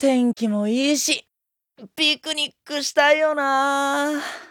天気もいいし、ピクニックしたいよな。